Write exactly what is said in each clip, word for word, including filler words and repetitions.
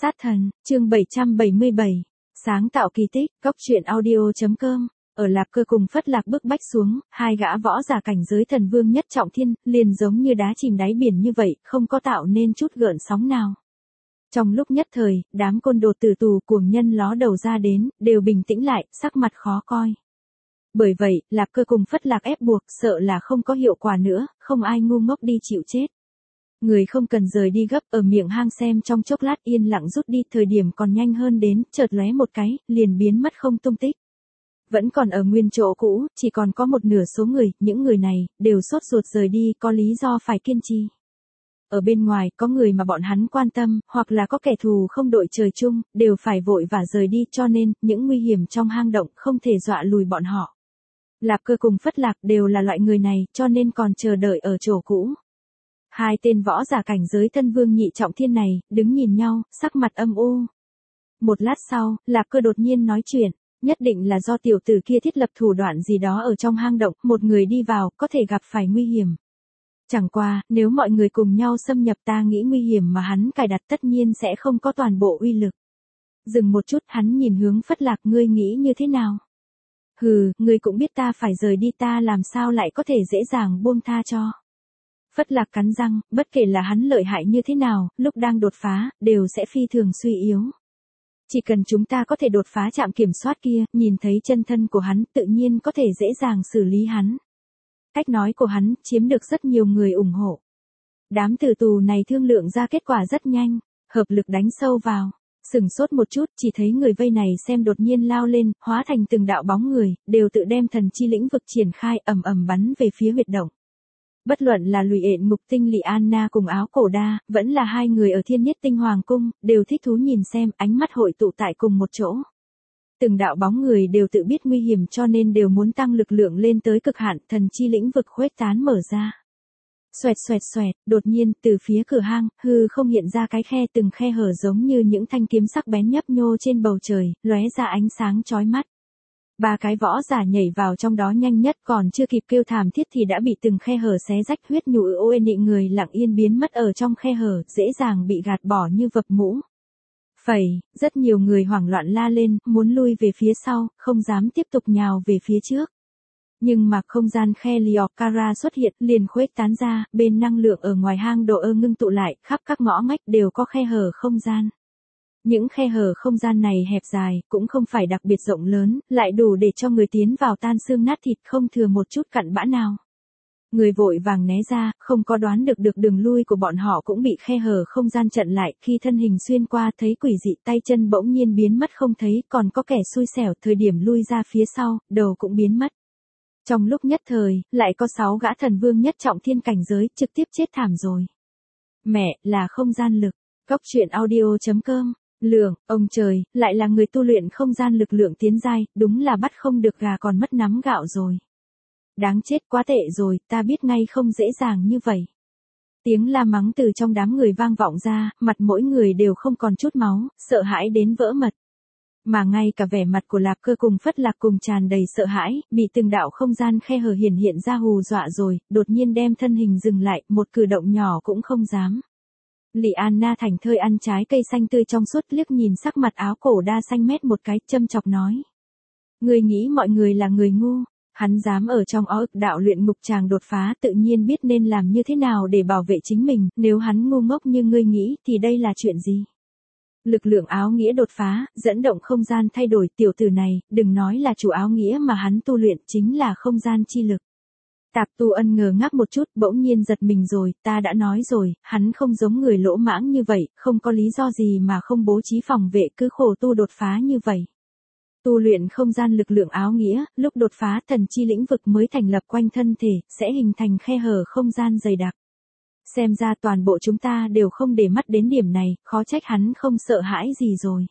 Sát thần, chương bảy trăm bảy mươi bảy. Sáng tạo kỳ tích, góc truyện audio.com. Ở Lạp Cơ cùng Phất Lạc bức bách xuống, hai gã võ giả cảnh giới thần vương nhất trọng thiên, liền giống như đá chìm đáy biển như vậy, không có tạo nên chút gợn sóng nào. Trong lúc nhất thời, đám côn đồ tử tù cuồng nhân ló đầu ra đến, đều bình tĩnh lại, sắc mặt khó coi. Bởi vậy, Lạp Cơ cùng Phất Lạc ép buộc, sợ là không có hiệu quả nữa, không ai ngu ngốc đi chịu chết. Người không cần rời đi gấp, ở miệng hang xem trong chốc lát yên lặng rút đi, thời điểm còn nhanh hơn đến, chợt lóe một cái, liền biến mất không tung tích. Vẫn còn ở nguyên chỗ cũ, chỉ còn có một nửa số người, những người này, đều sốt ruột rời đi, có lý do phải kiên trì. Ở bên ngoài, có người mà bọn hắn quan tâm, hoặc là có kẻ thù không đội trời chung, đều phải vội vã rời đi, cho nên, những nguy hiểm trong hang động không thể dọa lùi bọn họ. Lạp Cơ cùng Phất Lạc đều là loại người này, cho nên còn chờ đợi ở chỗ cũ. Hai tên võ giả cảnh giới thân vương nhị trọng thiên này, đứng nhìn nhau, sắc mặt âm u. Một lát sau, Lạp Cơ đột nhiên nói chuyện, nhất định là do tiểu tử kia thiết lập thủ đoạn gì đó ở trong hang động, một người đi vào, có thể gặp phải nguy hiểm. Chẳng qua, nếu mọi người cùng nhau xâm nhập ta nghĩ nguy hiểm mà hắn cài đặt tất nhiên sẽ không có toàn bộ uy lực. Dừng một chút, hắn nhìn hướng Phất Lạc, ngươi nghĩ như thế nào? Hừ, ngươi cũng biết ta phải rời đi, ta làm sao lại có thể dễ dàng buông tha cho. Phất Lạc cắn răng, bất kể là hắn lợi hại như thế nào, lúc đang đột phá, đều sẽ phi thường suy yếu. Chỉ cần chúng ta có thể đột phá trạm kiểm soát kia, nhìn thấy chân thân của hắn, tự nhiên có thể dễ dàng xử lý hắn. Cách nói của hắn, chiếm được rất nhiều người ủng hộ. Đám tử tù này thương lượng ra kết quả rất nhanh, hợp lực đánh sâu vào. Sừng sốt một chút, chỉ thấy người vây này xem đột nhiên lao lên, hóa thành từng đạo bóng người, đều tự đem thần chi lĩnh vực triển khai, ầm ầm bắn về phía huyệt động. Bất luận là Lụy Ện Mục Tinh Lị Anna cùng Áo Cổ Đa, vẫn là hai người ở Thiên Nhất Tinh Hoàng Cung, đều thích thú nhìn xem, ánh mắt hội tụ tại cùng một chỗ. Từng đạo bóng người đều tự biết nguy hiểm cho nên đều muốn tăng lực lượng lên tới cực hạn, thần chi lĩnh vực khuếch tán mở ra. Xoẹt xoẹt xoẹt, đột nhiên, từ phía cửa hang, hư không hiện ra cái khe, từng khe hở giống như những thanh kiếm sắc bén nhấp nhô trên bầu trời, lóe ra ánh sáng chói mắt. Ba cái võ giả nhảy vào trong đó nhanh nhất, còn chưa kịp kêu thảm thiết thì đã bị từng khe hở xé rách, huyết nhục ô nị người lặng yên biến mất ở trong khe hở, dễ dàng bị gạt bỏ như vập mũ. Phẩy, rất nhiều người hoảng loạn la lên, muốn lui về phía sau, không dám tiếp tục nhào về phía trước. Nhưng mà không gian khe Liokara xuất hiện, liền khuếch tán ra, bên năng lượng ở ngoài hang độ ơ ngưng tụ lại, khắp các ngõ ngách đều có khe hở không gian. Những khe hở không gian này hẹp dài, cũng không phải đặc biệt rộng lớn, lại đủ để cho người tiến vào tan xương nát thịt, không thừa một chút cặn bã nào. Người vội vàng né ra, không có đoán được được đường lui của bọn họ cũng bị khe hở không gian chặn lại, khi thân hình xuyên qua thấy quỷ dị, tay chân bỗng nhiên biến mất không thấy, còn có kẻ xui xẻo, thời điểm lui ra phía sau, đầu cũng biến mất. Trong lúc nhất thời, lại có sáu gã thần vương nhất trọng thiên cảnh giới, trực tiếp chết thảm rồi. Mẹ, là không gian lực. Góc truyện audio.com. Lượng, ông trời, lại là người tu luyện không gian lực lượng tiến giai, đúng là bắt không được gà còn mất nắm gạo rồi. Đáng chết, quá tệ rồi, ta biết ngay không dễ dàng như vậy. Tiếng la mắng từ trong đám người vang vọng ra, mặt mỗi người đều không còn chút máu, sợ hãi đến vỡ mật. Mà ngay cả vẻ mặt của Lạp Cơ cùng Phất Lạc cùng tràn đầy sợ hãi, bị từng đạo không gian khe hở hiển hiện ra hù dọa rồi, đột nhiên đem thân hình dừng lại, một cử động nhỏ cũng không dám. Lị Anna thành thơi ăn trái cây xanh tươi trong suốt, liếc nhìn sắc mặt Áo Cổ Đa xanh mét một cái, châm chọc nói. Người nghĩ mọi người là người ngu, hắn dám ở trong ó ức đạo luyện ngục tràng đột phá, tự nhiên biết nên làm như thế nào để bảo vệ chính mình, nếu hắn ngu ngốc như ngươi nghĩ, thì đây là chuyện gì? Lực lượng áo nghĩa đột phá, dẫn động không gian thay đổi, tiểu tử này, đừng nói là chủ áo nghĩa mà hắn tu luyện chính là không gian chi lực. Tạp Tu Ân ngờ ngác một chút, bỗng nhiên giật mình rồi, ta đã nói rồi, hắn không giống người lỗ mãng như vậy, không có lý do gì mà không bố trí phòng vệ, cứ khổ tu đột phá như vậy. Tu luyện không gian lực lượng áo nghĩa, lúc đột phá thần chi lĩnh vực mới thành lập quanh thân thể, sẽ hình thành khe hở không gian dày đặc. Xem ra toàn bộ chúng ta đều không để mắt đến điểm này, khó trách hắn không sợ hãi gì rồi.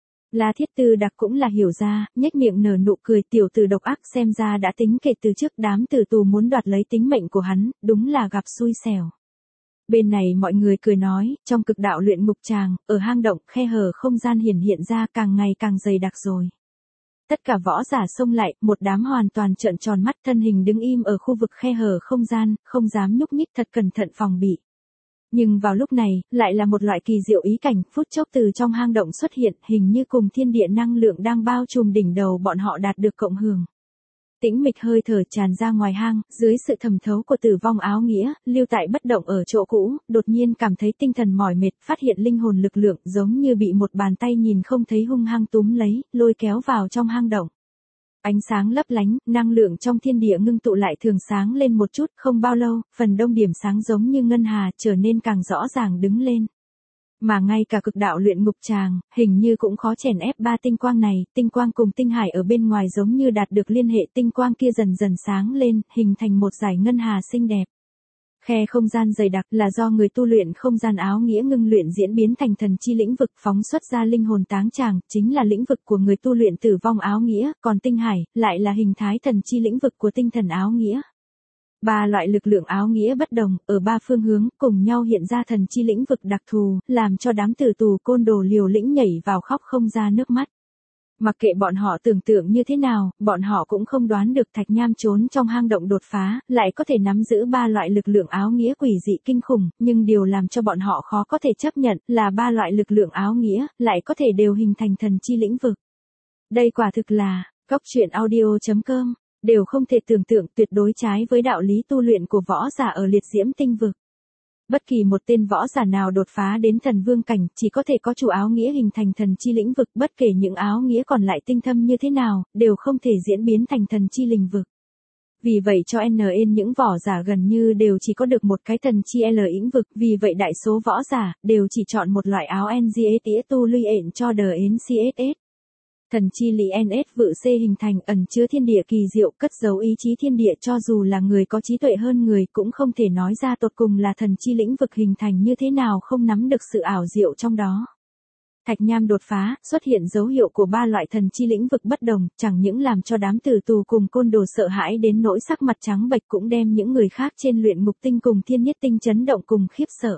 La Thiết Tư Đặc cũng là hiểu ra, nhếch miệng nở nụ cười, tiểu tử độc ác, xem ra đã tính kể từ trước đám tử tù muốn đoạt lấy tính mệnh của hắn, đúng là gặp xui xẻo. Bên này mọi người cười nói, trong cực đạo luyện ngục tràng, ở hang động, khe hở không gian hiển hiện ra càng ngày càng dày đặc rồi. Tất cả võ giả xông lại, một đám hoàn toàn trợn tròn mắt, thân hình đứng im ở khu vực khe hở không gian, không dám nhúc nhích, thật cẩn thận phòng bị. Nhưng vào lúc này, lại là một loại kỳ diệu ý cảnh, phút chốc từ trong hang động xuất hiện, hình như cùng thiên địa năng lượng đang bao trùm đỉnh đầu bọn họ đạt được cộng hưởng. Tĩnh mịch hơi thở tràn ra ngoài hang, dưới sự thẩm thấu của tử vong áo nghĩa, lưu tại bất động ở chỗ cũ, đột nhiên cảm thấy tinh thần mỏi mệt, phát hiện linh hồn lực lượng giống như bị một bàn tay nhìn không thấy hung hăng túm lấy, lôi kéo vào trong hang động. Ánh sáng lấp lánh, năng lượng trong thiên địa ngưng tụ lại thường sáng lên một chút, không bao lâu, phần đông điểm sáng giống như ngân hà trở nên càng rõ ràng đứng lên. Mà ngay cả cực đạo luyện ngục tràng, hình như cũng khó chèn ép ba tinh quang này, tinh quang cùng tinh hải ở bên ngoài giống như đạt được liên hệ, tinh quang kia dần dần sáng lên, hình thành một dải ngân hà xinh đẹp. Khe không gian dày đặc là do người tu luyện không gian áo nghĩa ngưng luyện diễn biến thành thần chi lĩnh vực phóng xuất ra linh hồn táng tràng, chính là lĩnh vực của người tu luyện tử vong áo nghĩa, còn tinh hải, lại là hình thái thần chi lĩnh vực của tinh thần áo nghĩa. Ba loại lực lượng áo nghĩa bất đồng, ở ba phương hướng, cùng nhau hiện ra thần chi lĩnh vực đặc thù, làm cho đám tử tù côn đồ liều lĩnh nhảy vào khóc không ra nước mắt. Mặc kệ bọn họ tưởng tượng như thế nào, bọn họ cũng không đoán được Thạch Nham trốn trong hang động đột phá, lại có thể nắm giữ ba loại lực lượng áo nghĩa quỷ dị kinh khủng, nhưng điều làm cho bọn họ khó có thể chấp nhận là ba loại lực lượng áo nghĩa, lại có thể đều hình thành thần chi lĩnh vực. Đây quả thực là, góc truyện audio chấm com, đều không thể tưởng tượng, tuyệt đối trái với đạo lý tu luyện của võ giả ở liệt diễm tinh vực. Bất kỳ một tên võ giả nào đột phá đến thần vương cảnh, chỉ có thể có chủ áo nghĩa hình thành thần chi lĩnh vực, bất kể những áo nghĩa còn lại tinh thâm như thế nào, đều không thể diễn biến thành thần chi lĩnh vực. Vì vậy cho N N những võ giả gần như đều chỉ có được một cái thần chi L lĩnh vực, vì vậy đại số võ giả đều chỉ chọn một loại áo N G S tía tu luy ện cho đờ N C S S. Thần chi lý N S vự C hình thành ẩn chứa thiên địa kỳ diệu, cất giấu ý chí thiên địa, cho dù là người có trí tuệ hơn người cũng không thể nói ra tột cùng là thần chi lĩnh vực hình thành như thế nào, không nắm được sự ảo diệu trong đó. Thạch Nham đột phá, xuất hiện dấu hiệu của ba loại thần chi lĩnh vực bất đồng, chẳng những làm cho đám tử tù cùng côn đồ sợ hãi đến nỗi sắc mặt trắng bệch, cũng đem những người khác trên luyện ngục tinh cùng thiên nhất tinh chấn động cùng khiếp sợ.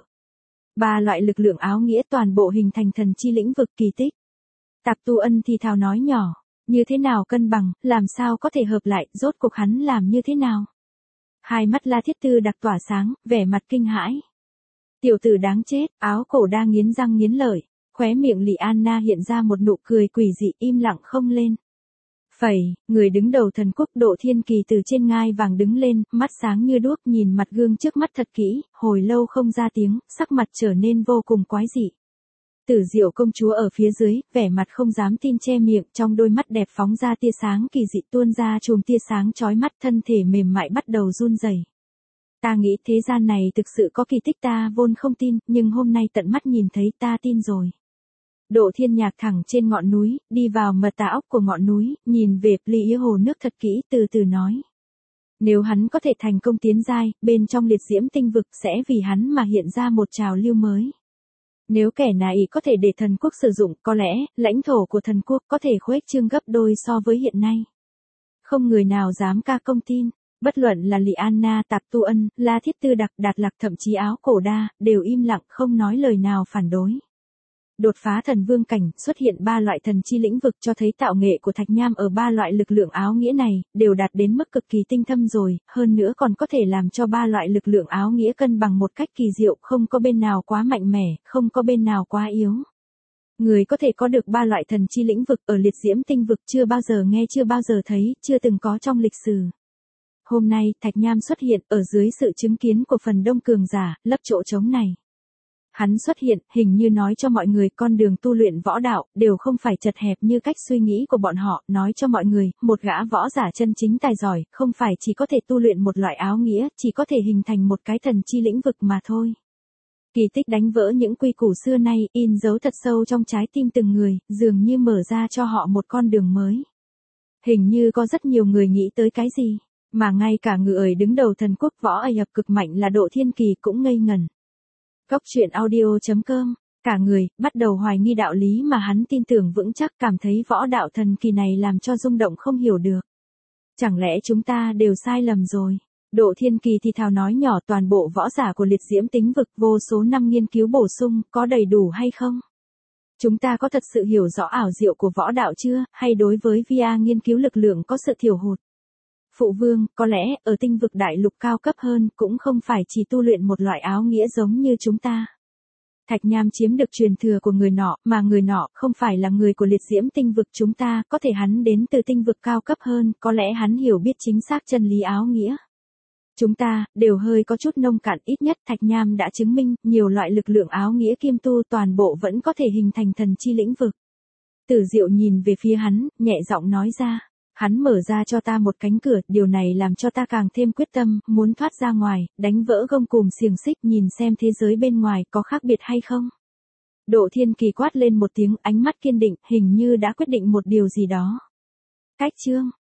Ba loại lực lượng áo nghĩa toàn bộ hình thành thần chi lĩnh vực kỳ tích. Tạp Tu Ân thì thào nói nhỏ, như thế nào cân bằng, làm sao có thể hợp lại, rốt cuộc hắn làm như thế nào? Hai mắt La Thiết Tư đặc tỏa sáng, vẻ mặt kinh hãi. Tiểu tử đáng chết, áo cổ đa nghiến răng nghiến lợi, khóe miệng Lị Anna hiện ra một nụ cười quỷ dị, im lặng không lên. Phẩy, người đứng đầu thần quốc Độ Thiên Kỳ từ trên ngai vàng đứng lên, mắt sáng như đuốc nhìn mặt gương trước mắt thật kỹ, hồi lâu không ra tiếng, sắc mặt trở nên vô cùng quái dị. Tử Diệu công chúa ở phía dưới, vẻ mặt không dám tin che miệng, trong đôi mắt đẹp phóng ra tia sáng kỳ dị, tuôn ra chùm tia sáng chói mắt, thân thể mềm mại bắt đầu run rẩy. Ta nghĩ thế gian này thực sự có kỳ tích, ta vốn không tin, nhưng hôm nay tận mắt nhìn thấy ta tin rồi. Độ Thiên Nhạc thẳng trên ngọn núi, đi vào mật tà ốc của ngọn núi, nhìn về Pli hồ nước thật kỹ, từ từ nói. Nếu hắn có thể thành công tiến giai, bên trong liệt diễm tinh vực sẽ vì hắn mà hiện ra một trào lưu mới. Nếu kẻ này có thể để thần quốc sử dụng, có lẽ, lãnh thổ của thần quốc có thể khuếch trương gấp đôi so với hiện nay. Không người nào dám ca công tin, bất luận là Lị Anna, Tạp Tu Ân, La Thiết Tư Đặc, Đạt Lạc, thậm chí áo cổ đa, đều im lặng không nói lời nào phản đối. Đột phá thần vương cảnh, xuất hiện ba loại thần chi lĩnh vực, cho thấy tạo nghệ của Thạch Nham ở ba loại lực lượng áo nghĩa này, đều đạt đến mức cực kỳ tinh thâm rồi, hơn nữa còn có thể làm cho ba loại lực lượng áo nghĩa cân bằng một cách kỳ diệu, không có bên nào quá mạnh mẽ, không có bên nào quá yếu. Người có thể có được ba loại thần chi lĩnh vực ở liệt diễm tinh vực chưa bao giờ nghe, chưa bao giờ thấy, chưa từng có trong lịch sử. Hôm nay, Thạch Nham xuất hiện ở dưới sự chứng kiến của phần đông cường giả, lấp chỗ trống này. Hắn xuất hiện, hình như nói cho mọi người con đường tu luyện võ đạo, đều không phải chật hẹp như cách suy nghĩ của bọn họ, nói cho mọi người, một gã võ giả chân chính tài giỏi, không phải chỉ có thể tu luyện một loại áo nghĩa, chỉ có thể hình thành một cái thần chi lĩnh vực mà thôi. Kỳ tích đánh vỡ những quy củ xưa nay, in dấu thật sâu trong trái tim từng người, dường như mở ra cho họ một con đường mới. Hình như có rất nhiều người nghĩ tới cái gì, mà ngay cả người đứng đầu thần quốc võ Ây Ập cực mạnh là Độ Thiên Kỳ cũng ngây ngẩn. Góc truyện audio chấm com, cả người, bắt đầu hoài nghi đạo lý mà hắn tin tưởng vững chắc, cảm thấy võ đạo thần kỳ này làm cho rung động không hiểu được. Chẳng lẽ chúng ta đều sai lầm rồi? Độ Thiên Kỳ thì thào nói nhỏ, toàn bộ võ giả của liệt diễm tính vực vô số năm nghiên cứu bổ sung, có đầy đủ hay không? Chúng ta có thật sự hiểu rõ ảo diệu của võ đạo chưa, hay đối với vê rờ nghiên cứu lực lượng có sự thiểu hụt? Phụ vương, có lẽ, ở tinh vực đại lục cao cấp hơn, cũng không phải chỉ tu luyện một loại áo nghĩa giống như chúng ta. Thạch Nham chiếm được truyền thừa của người nọ, mà người nọ không phải là người của liệt diễm tinh vực chúng ta, có thể hắn đến từ tinh vực cao cấp hơn, có lẽ hắn hiểu biết chính xác chân lý áo nghĩa. Chúng ta, đều hơi có chút nông cạn, ít nhất Thạch Nham đã chứng minh, nhiều loại lực lượng áo nghĩa kiêm tu toàn bộ vẫn có thể hình thành thần chi lĩnh vực. Tử Diệu nhìn về phía hắn, nhẹ giọng nói ra. Hắn mở ra cho ta một cánh cửa, điều này làm cho ta càng thêm quyết tâm, muốn thoát ra ngoài, đánh vỡ gông cùm xiềng xích, nhìn xem thế giới bên ngoài có khác biệt hay không. Độ Thiên Kỳ quát lên một tiếng, ánh mắt kiên định, hình như đã quyết định một điều gì đó. Cách chương